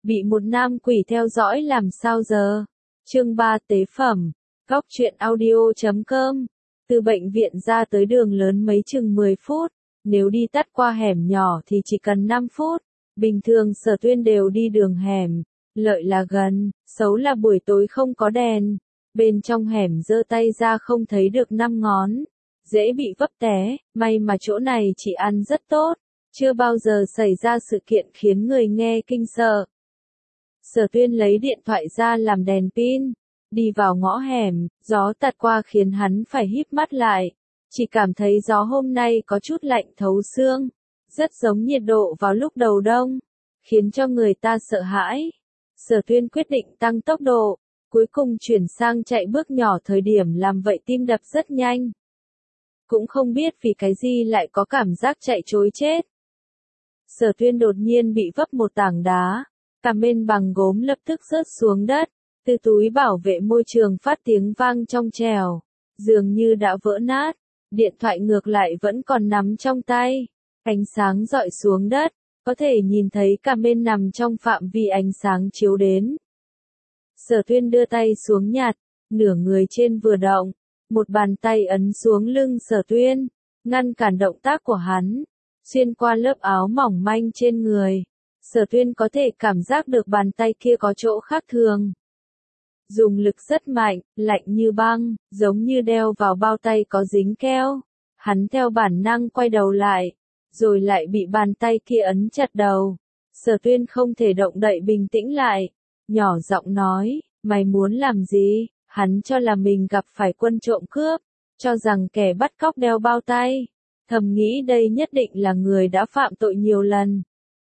Bị một nam quỷ theo dõi làm sao giờ? Chương 3 tế phẩm. Góc truyện audio.com. Từ bệnh viện ra tới đường lớn mấy chừng 10 phút. Nếu đi tắt qua hẻm nhỏ thì chỉ cần 5 phút. Bình thường Sở Tuyên đều đi đường hẻm. Lợi là gần, xấu là buổi tối không có đèn. Bên trong hẻm giơ tay ra không thấy được 5 ngón. Dễ bị vấp té, may mà chỗ này chỉ ăn rất tốt. Chưa bao giờ xảy ra sự kiện khiến người nghe kinh sợ. Sở Tuyên lấy điện thoại ra làm đèn pin. Đi vào ngõ hẻm, gió tạt qua khiến hắn phải híp mắt lại. Chỉ cảm thấy gió hôm nay có chút lạnh thấu xương. Rất giống nhiệt độ vào lúc đầu đông. Khiến cho người ta sợ hãi. Sở Tuyên quyết định tăng tốc độ. Cuối cùng chuyển sang chạy bước nhỏ, thời điểm làm vậy tim đập rất nhanh. Cũng không biết vì cái gì lại có cảm giác chạy trối chết. Sở Tuyên đột nhiên bị vấp một tảng đá. Cả mên bằng gốm lập tức rớt xuống đất. Từ túi bảo vệ môi trường phát tiếng vang trong trèo. Dường như đã vỡ nát. Điện thoại ngược lại vẫn còn nắm trong tay. Ánh sáng rọi xuống đất. Có thể nhìn thấy cả mên nằm trong phạm vi ánh sáng chiếu đến. Sở Tuyên đưa tay xuống nhặt. Nửa người trên vừa động. Một bàn tay ấn xuống lưng Sở Tuyên. Ngăn cản động tác của hắn. Xuyên qua lớp áo mỏng manh trên người. Sở Tuyên có thể cảm giác được bàn tay kia có chỗ khác thường. Dùng lực rất mạnh, lạnh như băng, giống như đeo vào bao tay có dính keo. Hắn theo bản năng quay đầu lại, rồi lại bị bàn tay kia ấn chặt đầu. Sở Tuyên không thể động đậy bình tĩnh lại. Nhỏ giọng nói, mày muốn làm gì? Hắn cho là mình gặp phải quân trộm cướp, cho rằng kẻ bắt cóc đeo bao tay. Thầm nghĩ đây nhất định là người đã phạm tội nhiều lần.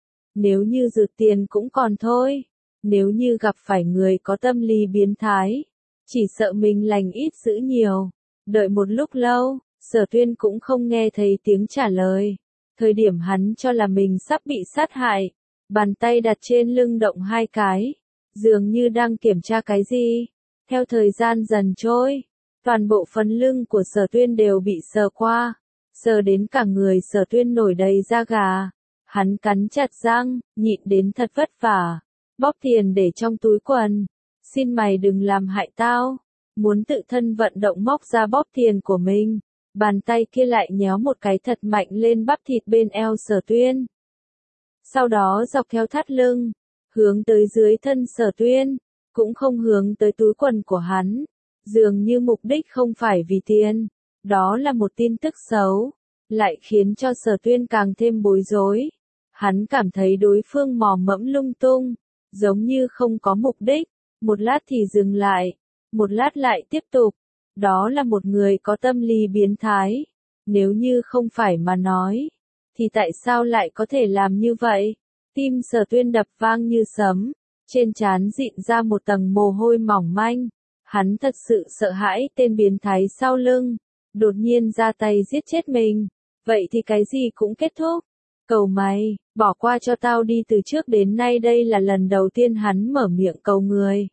Nếu như rượt tiền cũng còn thôi. Nếu như gặp phải người có tâm lý biến thái, chỉ sợ mình lành ít dữ nhiều. Đợi một lúc lâu, Sở Tuyên cũng không nghe thấy tiếng trả lời. Thời điểm hắn cho là mình sắp bị sát hại, bàn tay đặt trên lưng động 2 cái, dường như đang kiểm tra cái gì. Theo thời gian dần trôi, toàn bộ phần lưng của Sở Tuyên đều bị sờ qua, sờ đến cả người Sở Tuyên nổi đầy da gà. Hắn cắn chặt răng, nhịn đến thật vất vả. Bóp tiền để trong túi quần. Xin mày đừng làm hại tao. Muốn tự thân vận động móc ra bóp tiền của mình. Bàn tay kia lại nhéo một cái thật mạnh lên bắp thịt bên eo Sở Tuyên. Sau đó dọc theo thắt lưng, hướng tới dưới thân Sở Tuyên, cũng không hướng tới túi quần của hắn. Dường như mục đích không phải vì tiền. Đó là một tin tức xấu. Lại khiến cho Sở Tuyên càng thêm bối rối. Hắn cảm thấy đối phương mò mẫm lung tung. Giống như không có mục đích, một lát thì dừng lại, một lát lại tiếp tục. Đó là một người có tâm lý biến thái. Nếu như không phải mà nói, thì tại sao lại có thể làm như vậy? Tim Sở Tuyên đập vang như sấm, trên trán dịn ra một tầng mồ hôi mỏng manh. Hắn thật sự sợ hãi tên biến thái sau lưng, đột nhiên ra tay giết chết mình. Vậy thì cái gì cũng kết thúc. Cầu mày, bỏ qua cho tao đi, từ trước đến nay đây là lần đầu tiên hắn mở miệng cầu người.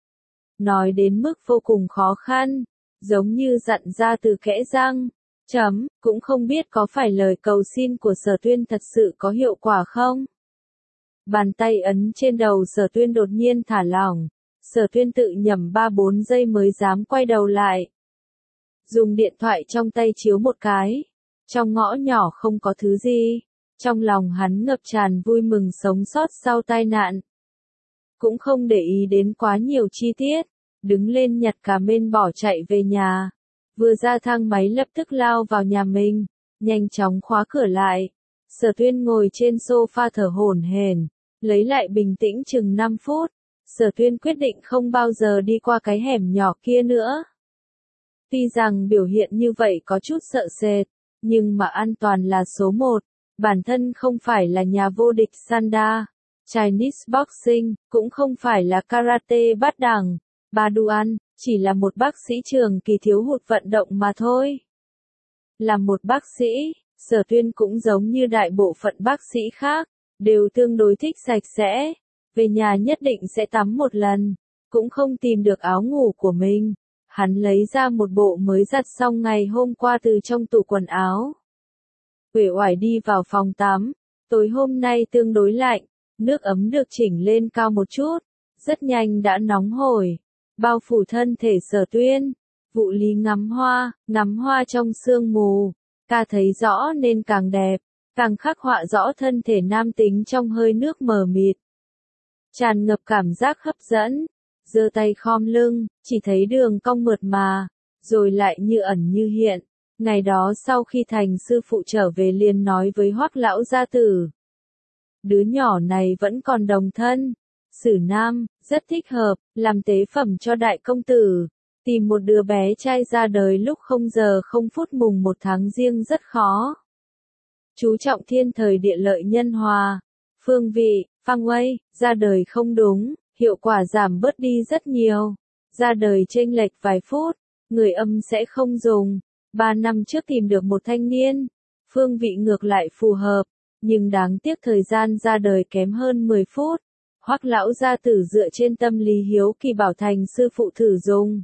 Nói đến mức vô cùng khó khăn, giống như dặn ra từ kẽ răng. Cũng không biết có phải lời cầu xin của Sở Tuyên thật sự có hiệu quả không? Bàn tay ấn trên đầu Sở Tuyên đột nhiên thả lỏng. Sở Tuyên tự nhẩm 3-4 giây mới dám quay đầu lại. Dùng điện thoại trong tay chiếu một cái. Trong ngõ nhỏ không có thứ gì. Trong lòng hắn ngập tràn vui mừng sống sót sau tai nạn. Cũng không để ý đến quá nhiều chi tiết. Đứng lên nhặt cả mên bỏ chạy về nhà. Vừa ra thang máy lập tức lao vào nhà mình. Nhanh chóng khóa cửa lại. Sở Tuyên ngồi trên sofa thở hổn hển. Lấy lại bình tĩnh chừng 5 phút. Sở Tuyên quyết định không bao giờ đi qua cái hẻm nhỏ kia nữa. Tuy rằng biểu hiện như vậy có chút sợ sệt. Nhưng mà an toàn là số 1. Bản thân không phải là nhà vô địch Sanda, Chinese Boxing, cũng không phải là karate bát đẳng, Baduan, chỉ là một bác sĩ trường kỳ thiếu hụt vận động mà thôi. Là một bác sĩ, Sở Tuyên cũng giống như đại bộ phận bác sĩ khác, đều tương đối thích sạch sẽ. Về nhà nhất định sẽ tắm một lần, cũng không tìm được áo ngủ của mình. Hắn lấy ra một bộ mới giặt xong ngày hôm qua từ trong tủ quần áo. Uể oải đi vào phòng tắm, tối hôm nay tương đối lạnh, Nước ấm được chỉnh lên cao một chút, rất nhanh đã nóng hổi, bao phủ thân thể Sở Tuyên. Vụ Lý ngắm hoa trong sương mù, ca thấy rõ nên càng đẹp, càng khắc họa rõ thân thể nam tính trong hơi nước mờ mịt. Tràn ngập cảm giác hấp dẫn, giơ tay khom lưng, chỉ thấy đường cong mượt mà, rồi lại như ẩn như hiện. Ngày đó sau khi thành sư phụ trở về liền nói với Hoắc lão gia tử. Đứa nhỏ này vẫn còn đồng thân, xử nam, rất thích hợp, làm tế phẩm cho đại công tử. Tìm một đứa bé trai ra đời lúc 0 giờ 0 phút mùng 1 tháng Giêng rất khó. Chú trọng thiên thời địa lợi nhân hòa, phương vị, phang uây, ra đời không đúng, hiệu quả giảm bớt đi rất nhiều. Ra đời chênh lệch vài phút, người âm sẽ không dùng. 3 năm trước tìm được một thanh niên, phương vị ngược lại phù hợp, nhưng đáng tiếc thời gian ra đời kém hơn 10 phút. Hoắc lão gia tử dựa trên tâm lý hiếu kỳ bảo thành sư phụ thử dùng.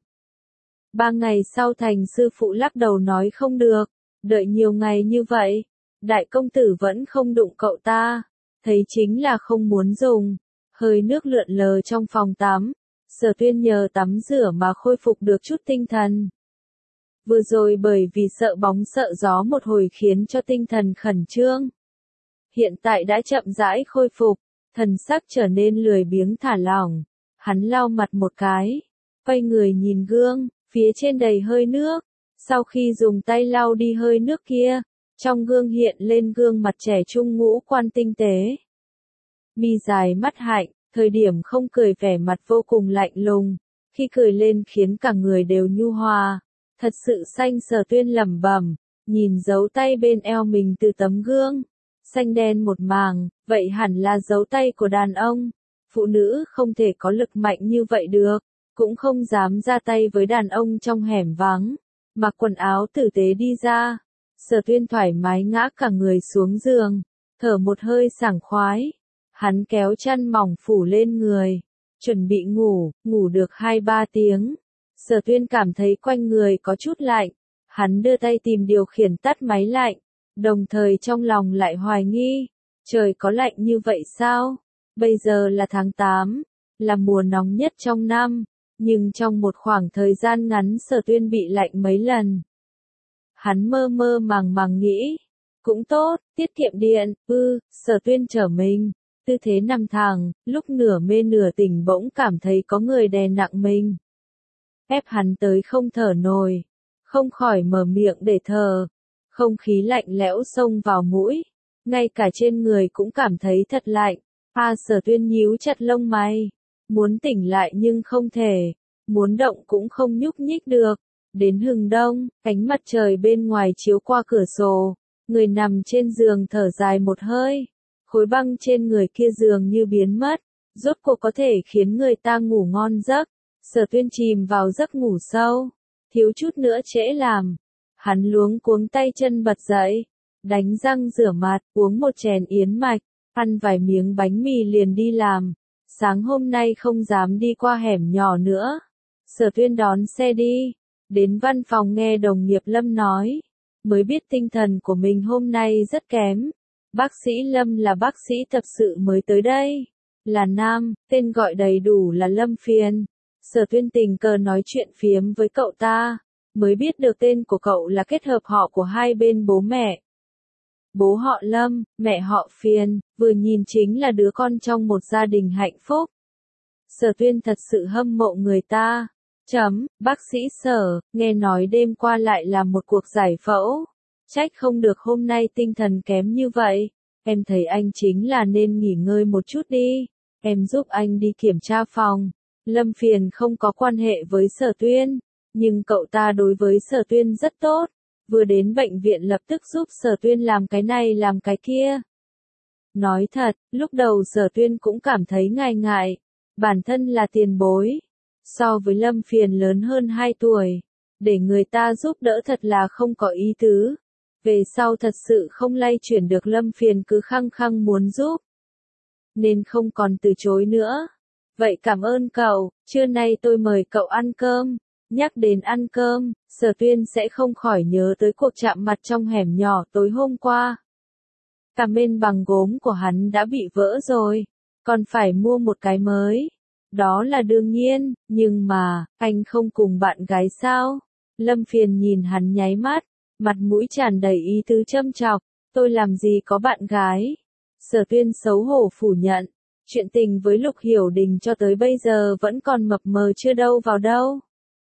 3 ngày sau thành sư phụ lắc đầu nói không được, đợi nhiều ngày như vậy, đại công tử vẫn không đụng cậu ta, thấy chính là không muốn dùng. Hơi nước lượn lờ trong phòng tắm, Sở Tuyên nhờ tắm rửa mà khôi phục được chút tinh thần. Vừa rồi bởi vì sợ bóng sợ gió một hồi khiến cho tinh thần khẩn trương. Hiện tại đã chậm rãi khôi phục, thần sắc trở nên lười biếng thả lỏng. Hắn lau mặt một cái, quay người nhìn gương, phía trên đầy hơi nước. Sau khi dùng tay lau đi hơi nước kia, trong gương hiện lên gương mặt trẻ trung ngũ quan tinh tế. Mi dài mắt hạnh, thời điểm không cười vẻ mặt vô cùng lạnh lùng, khi cười lên khiến cả người đều nhu hòa. Thật sự xanh. Sở Tuyên lẩm bẩm, nhìn dấu tay bên eo mình từ tấm gương. Xanh đen một màng, vậy hẳn là dấu tay của đàn ông. Phụ nữ không thể có lực mạnh như vậy được, cũng không dám ra tay với đàn ông trong hẻm vắng. Mặc quần áo tử tế đi ra, Sở Tuyên thoải mái ngã cả người xuống giường, thở một hơi sảng khoái. Hắn kéo chăn mỏng phủ lên người, chuẩn bị ngủ được 2-3 tiếng. Sở Tuyên cảm thấy quanh người có chút lạnh, hắn đưa tay tìm điều khiển tắt máy lạnh, đồng thời trong lòng lại hoài nghi, trời có lạnh như vậy sao? Bây giờ là tháng 8, là mùa nóng nhất trong năm, nhưng trong một khoảng thời gian ngắn Sở Tuyên bị lạnh mấy lần. Hắn mơ mơ màng nghĩ, cũng tốt, tiết kiệm điện, Sở Tuyên trở mình, tư thế nằm thẳng, lúc nửa mê nửa tỉnh bỗng cảm thấy có người đè nặng mình. Ép hắn tới không thở nổi, không khỏi mở miệng để thở. Không khí lạnh lẽo xông vào mũi, ngay cả trên người cũng cảm thấy thật lạnh. Sở Tuyên nhíu chặt lông mày, muốn tỉnh lại nhưng không thể, muốn động cũng không nhúc nhích được. Đến hừng đông, ánh mặt trời bên ngoài chiếu qua cửa sổ, người nằm trên giường thở dài một hơi, khối băng trên người kia dường như biến mất, rốt cuộc có thể khiến người ta ngủ ngon giấc. Sở Tuyên chìm vào giấc ngủ sâu, thiếu chút nữa trễ làm. Hắn luống cuống tay chân bật dậy, đánh răng rửa mặt, uống một chén yến mạch, ăn vài miếng bánh mì liền đi làm. Sáng hôm nay không dám đi qua hẻm nhỏ nữa. Sở Tuyên đón xe đi, đến văn phòng nghe đồng nghiệp Lâm nói, mới biết tinh thần của mình hôm nay rất kém. Bác sĩ Lâm là bác sĩ tập sự mới tới đây, là nam, tên gọi đầy đủ là Lâm Phiền. Sở Tuyên tình cờ nói chuyện phiếm với cậu ta, mới biết được tên của cậu là kết hợp họ của hai bên bố mẹ. Bố họ Lâm, mẹ họ Phiền, vừa nhìn chính là đứa con trong một gia đình hạnh phúc. Sở Tuyên thật sự hâm mộ người ta. Bác sĩ Sở, nghe nói đêm qua lại làm một cuộc giải phẫu. Trách không được hôm nay tinh thần kém như vậy. Em thấy anh chính là nên nghỉ ngơi một chút đi. Em giúp anh đi kiểm tra phòng. Lâm Phiền không có quan hệ với Sở Tuyên, nhưng cậu ta đối với Sở Tuyên rất tốt. Vừa đến bệnh viện lập tức giúp Sở Tuyên làm cái này làm cái kia. Nói thật, lúc đầu Sở Tuyên cũng cảm thấy ngại, bản thân là tiền bối. So với Lâm Phiền lớn hơn 2 tuổi, để người ta giúp đỡ thật là không có ý tứ. Về sau thật sự không lay chuyển được Lâm Phiền cứ khăng khăng muốn giúp, nên không còn từ chối nữa. Vậy cảm ơn cậu, trưa nay tôi mời cậu ăn cơm. Nhắc đến ăn cơm, Sở Tuyên sẽ không khỏi nhớ tới cuộc chạm mặt trong hẻm nhỏ tối hôm qua. Cả bên bằng gốm của hắn đã bị vỡ rồi, còn phải mua một cái mới. Đó là đương nhiên, nhưng mà, anh không cùng bạn gái sao? Lâm Phiền nhìn hắn nháy mắt, mặt mũi tràn đầy ý tứ châm chọc, tôi làm gì có bạn gái? Sở Tuyên xấu hổ phủ nhận, chuyện tình với Lục Hiểu Đình cho tới bây giờ vẫn còn mập mờ chưa đâu vào đâu.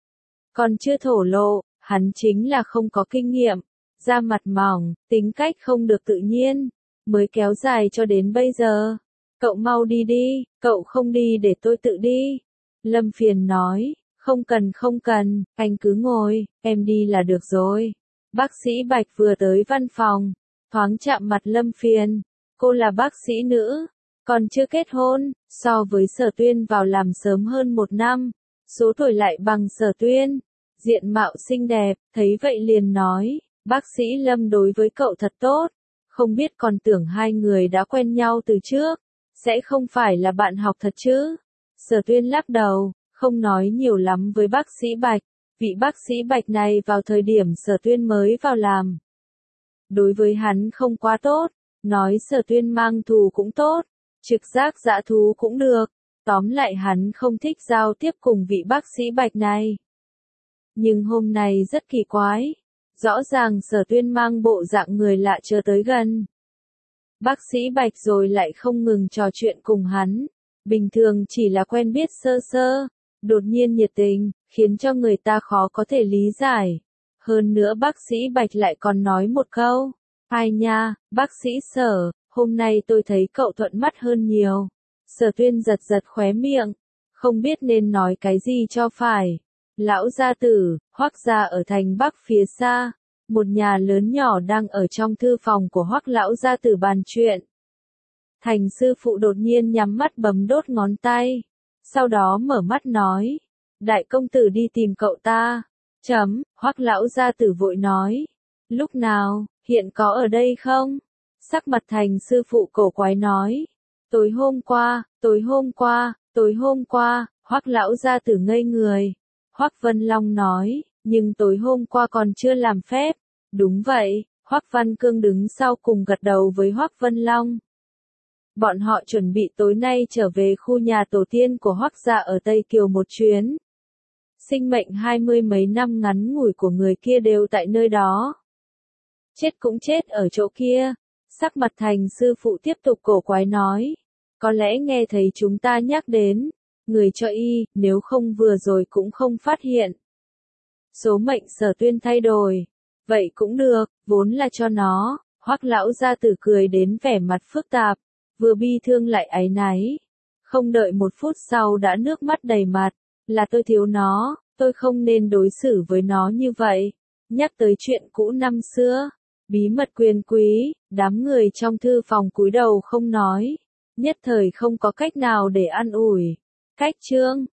Còn chưa thổ lộ, hắn chính là không có kinh nghiệm, da mặt mỏng, tính cách không được tự nhiên, mới kéo dài cho đến bây giờ. Cậu mau đi đi, cậu không đi để tôi tự đi. Lâm Phiền nói, không cần, anh cứ ngồi, em đi là được rồi. Bác sĩ Bạch vừa tới văn phòng, thoáng chạm mặt Lâm Phiền. Cô là bác sĩ nữ, còn chưa kết hôn, so với Sở Tuyên vào làm sớm hơn 1 năm, số tuổi lại bằng Sở Tuyên, diện mạo xinh đẹp, thấy vậy liền nói, bác sĩ Lâm đối với cậu thật tốt, không biết còn tưởng hai người đã quen nhau từ trước, sẽ không phải là bạn học thật chứ? Sở Tuyên lắc đầu, không nói nhiều lắm với bác sĩ Bạch, vị bác sĩ Bạch này vào thời điểm Sở Tuyên mới vào làm. Đối với hắn không quá tốt, nói Sở Tuyên mang thù cũng tốt, trực giác dã thú cũng được, tóm lại hắn không thích giao tiếp cùng vị bác sĩ Bạch này. Nhưng hôm nay rất kỳ quái, rõ ràng Sở Tuyên mang bộ dạng người lạ chờ tới gần. Bác sĩ Bạch rồi lại không ngừng trò chuyện cùng hắn, bình thường chỉ là quen biết sơ sơ, đột nhiên nhiệt tình, khiến cho người ta khó có thể lý giải. Hơn nữa bác sĩ Bạch lại còn nói một câu, ai nha, bác sĩ Sở, hôm nay tôi thấy cậu thuận mắt hơn nhiều. Sở Tuyên giật giật khóe miệng, không biết nên nói cái gì cho phải. Lão gia tử, Hoắc gia ở thành Bắc phía xa, một nhà lớn nhỏ đang ở trong thư phòng của Hoắc lão gia tử bàn chuyện. Thành sư phụ đột nhiên nhắm mắt bấm đốt ngón tay, sau đó mở mắt nói, đại công tử đi tìm cậu ta. Hoắc lão gia tử vội nói, lúc nào, hiện có ở đây không? Sắc mặt Thành sư phụ cổ quái nói, tối hôm qua, Hoắc lão gia tử ngây người. Hoắc Vân Long nói, nhưng tối hôm qua còn chưa làm phép. Đúng vậy, Hoắc Văn Cương đứng sau cùng gật đầu với Hoắc Vân Long. Bọn họ chuẩn bị tối nay trở về khu nhà tổ tiên của Hoắc gia ở Tây Kiều một chuyến. Sinh mệnh 20 mấy năm ngắn ngủi của người kia đều tại nơi đó. Chết cũng chết ở chỗ kia. Sắc mặt Thành sư phụ tiếp tục cổ quái nói, có lẽ nghe thấy chúng ta nhắc đến người cho y, nếu không vừa rồi cũng không phát hiện. Số mệnh Sở Tuyên thay đổi. Vậy cũng được, vốn là cho nó. Hoắc lão gia tử cười đến vẻ mặt phức tạp, vừa bi thương lại áy náy. Không đợi 1 phút sau đã nước mắt đầy mặt, là tôi thiếu nó, tôi không nên đối xử với nó như vậy. Nhắc tới chuyện cũ năm xưa, bí mật quyền quý, đám người trong thư phòng cúi đầu không nói, nhất thời không có cách nào để an ủi. Cách chương